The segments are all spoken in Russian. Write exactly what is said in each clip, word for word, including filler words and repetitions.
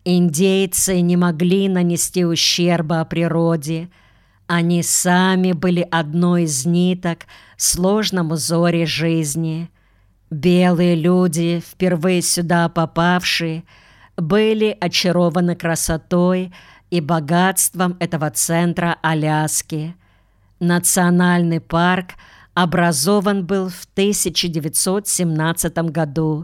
Индейцы не могли нанести ущерба природе. Они сами были одной из ниток в сложном узоре жизни. Белые люди, впервые сюда попавшие, были очарованы красотой и богатством этого центра Аляски. Национальный парк образован был в тысяча девятьсот семнадцатом году.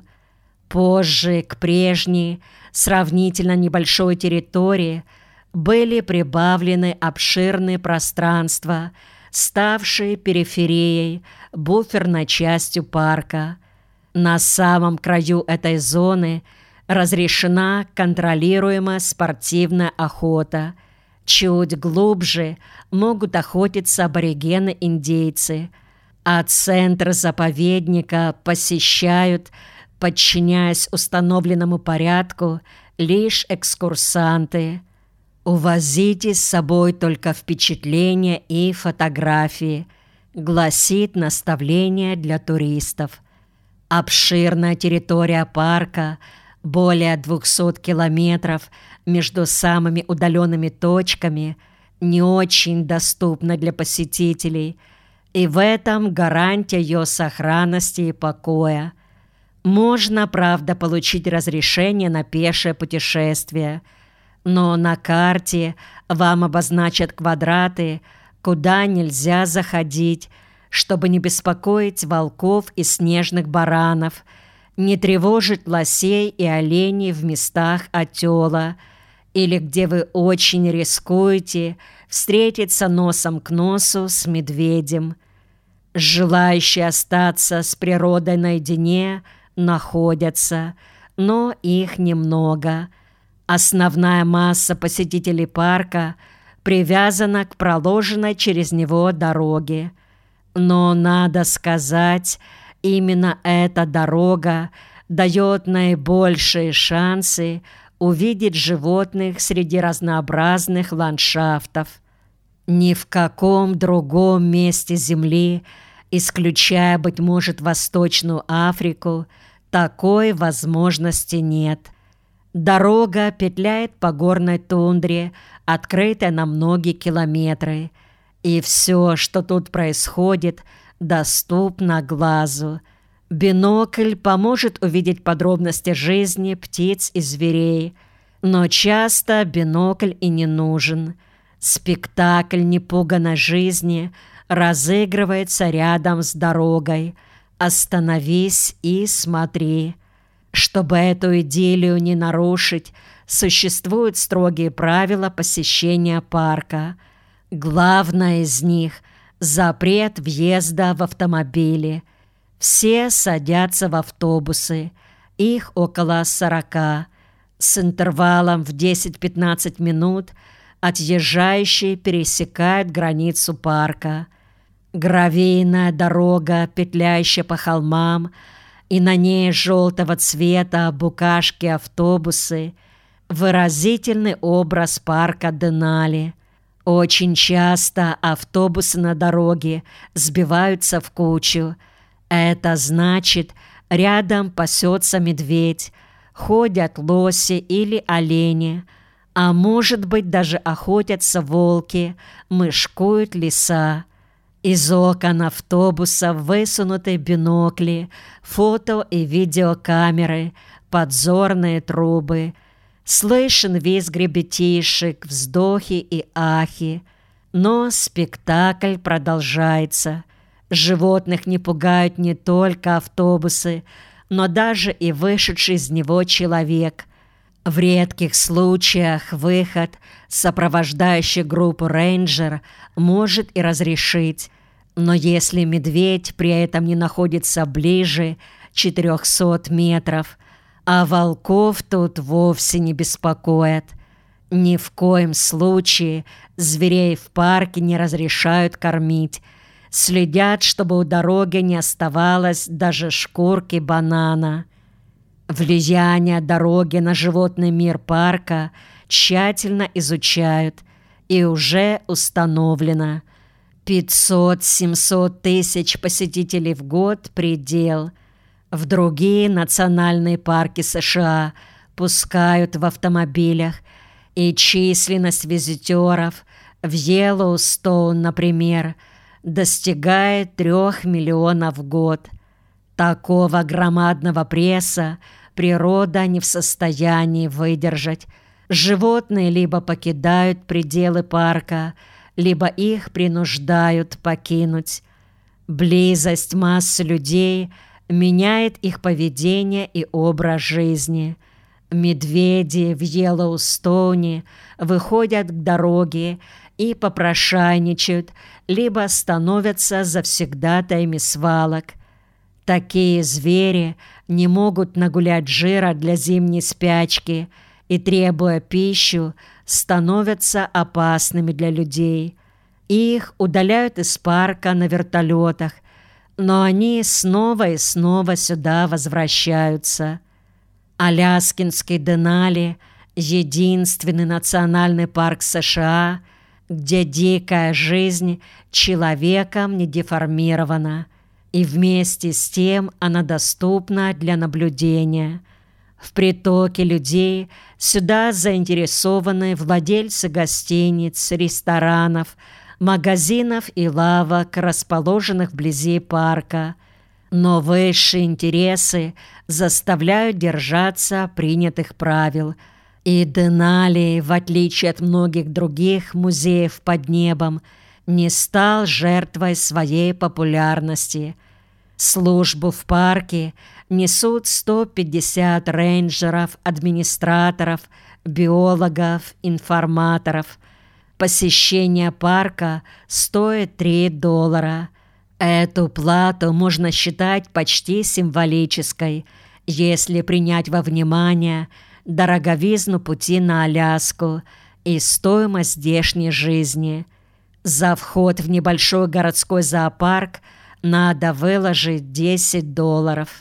Позже к прежней, сравнительно небольшой территории были прибавлены обширные пространства, ставшие периферией, буферной частью парка. На самом краю этой зоны разрешена контролируемая спортивная охота. Чуть глубже могут охотиться аборигены-индейцы, а центр заповедника посещают, подчиняясь установленному порядку, лишь экскурсанты. «Увозите с собой только впечатления и фотографии», гласит наставление для туристов. Обширная территория парка, более двухсот километров между самыми удаленными точками, не очень доступна для посетителей, и в этом гарантия ее сохранности и покоя. Можно, правда, получить разрешение на пешее путешествие, но на карте вам обозначат квадраты, куда нельзя заходить, чтобы не беспокоить волков и снежных баранов, не тревожить лосей и оленей в местах отела, или где вы очень рискуете встретиться носом к носу с медведем. Желающие остаться с природой наедине находятся, но их немного. Основная масса посетителей парка привязана к проложенной через него дороге. Но, надо сказать, именно эта дорога дает наибольшие шансы увидеть животных среди разнообразных ландшафтов. Ни в каком другом месте Земли, исключая, быть может, Восточную Африку, такой возможности нет. Дорога петляет по горной тундре, открытой на многие километры, и все, что тут происходит, доступно глазу. Бинокль поможет увидеть подробности жизни птиц и зверей, но часто бинокль и не нужен. Спектакль непуганной жизни разыгрывается рядом с дорогой. Остановись и смотри. Чтобы эту идиллию не нарушить, существуют строгие правила посещения парка. Главное из них – запрет въезда в автомобили. Все садятся в автобусы, их около сорока. С интервалом в десять-пятнадцать минут отъезжающие пересекают границу парка. Гравийная дорога, петляющая по холмам, и на ней желтого цвета букашки-автобусы – выразительный образ парка Денали. Очень часто автобусы на дороге сбиваются в кучу. Это значит, рядом пасется медведь, ходят лоси или олени, а может быть даже охотятся волки, мышкуют лиса. Из окон автобуса высунуты бинокли, фото- и видеокамеры, подзорные трубы. Слышен визг ребятишек, вздохи и ахи. Но спектакль продолжается. Животных не пугают не только автобусы, но даже и вышедший из него человек. В редких случаях выход сопровождающей группу рейнджер может и разрешить, но если медведь при этом не находится ближе четырехсот метров, а волков тут вовсе не беспокоят. Ни в коем случае зверей в парке не разрешают кормить. Следят, чтобы у дороги не оставалось даже шкурки банана. Влияние дороги на животный мир парка тщательно изучают, и уже установлено: пятьсот-семьсот тысяч посетителей в год – предел. В другие национальные парки США пускают в автомобилях, и численность визитеров в Йеллоустоун, например, достигает трех миллионов в год. Такого громадного пресса природа не в состоянии выдержать. Животные либо покидают пределы парка, либо их принуждают покинуть. Близость масс людей меняет их поведение и образ жизни. Медведи в Йеллоустоуне выходят к дороге и попрошайничают, либо становятся завсегдатаями свалок. Такие звери не могут нагулять жира для зимней спячки и, требуя пищу, становятся опасными для людей. Их удаляют из парка на вертолетах, но они снова и снова сюда возвращаются. Аляскинский Денали – единственный национальный парк США, где дикая жизнь человеком не деформирована, и вместе с тем она доступна для наблюдения. В притоке людей сюда заинтересованы владельцы гостиниц, ресторанов, магазинов и лавок, расположенных вблизи парка. Но высшие интересы заставляют держаться принятых правил, и Денали, в отличие от многих других музеев под небом, не стал жертвой своей популярности. Службу в парке несут сто пятьдесят рейнджеров, администраторов, биологов, информаторов. Посещение парка стоит три доллара. Эту плату можно считать почти символической, если принять во внимание дороговизну пути на Аляску и стоимость здешней жизни. За вход в небольшой городской зоопарк надо выложить десять долларов.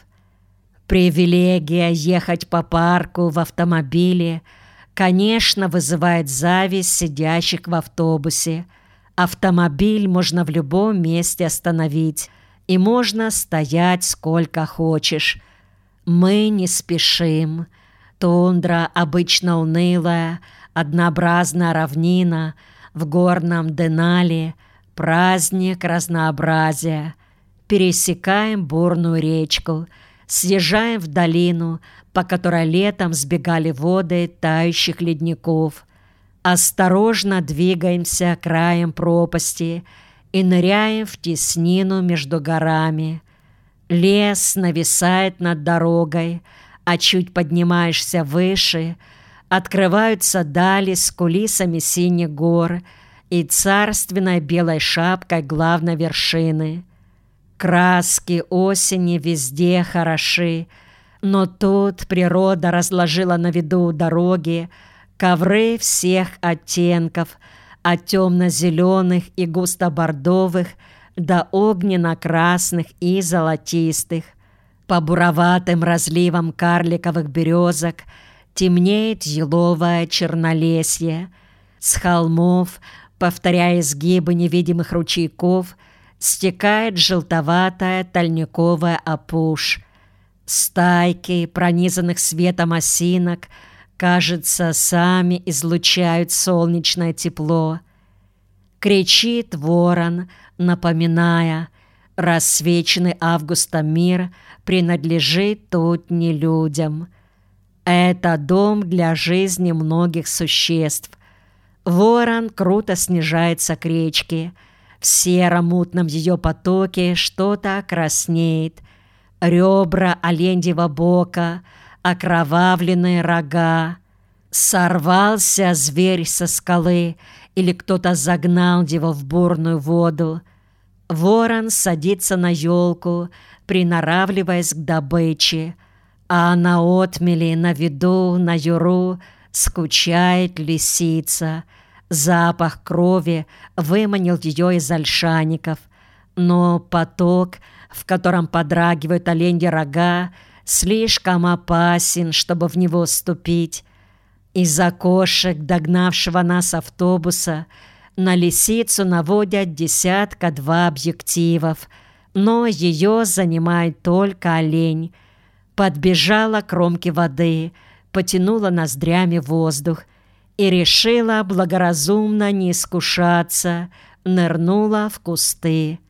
Привилегия ехать по парку в автомобиле, конечно, вызывает зависть сидящих в автобусе. Автомобиль можно в любом месте остановить, и можно стоять сколько хочешь. Мы не спешим. Тундра обычно унылая, однообразная равнина, в горном Денали праздник разнообразия. Пересекаем бурную речку, съезжаем в долину, по которой летом сбегали воды тающих ледников. Осторожно двигаемся краем пропасти и ныряем в теснину между горами. Лес нависает над дорогой, а чуть поднимаешься выше, открываются дали с кулисами синих гор и царственной белой шапкой главной вершины. Краски осени везде хороши, но тут природа разложила на виду дороги ковры всех оттенков, от темно-зеленых и густо-бордовых до огненно-красных и золотистых. По буроватым разливам карликовых березок темнеет еловое чернолесье. С холмов, повторяя изгибы невидимых ручейков, стекает желтоватая тольниковая опушь. Стайки пронизанных светом осинок, кажется, сами излучают солнечное тепло. Кричит ворон, напоминая: рассвеченный августом мир принадлежит тут не людям. Это дом для жизни многих существ. Ворон круто снижается к речке. В серо-мутном ее потоке что-то краснеет. Ребра оленьего бока, окровавленные рога. Сорвался зверь со скалы, или кто-то загнал его в бурную воду. Ворон садится на елку, приноравливаясь к добыче, а на отмели, на виду, на юру скучает лисица. Запах крови выманил ее из ольшаников, но поток, в котором подрагивают оленьи рога, слишком опасен, чтобы в него ступить. Из окошек догнавшего нас автобуса на лисицу наводят десятка-два объективов, но ее занимает только олень. Подбежала к кромке воды, потянула ноздрями воздух и решила благоразумно не искушаться, нырнула в кусты.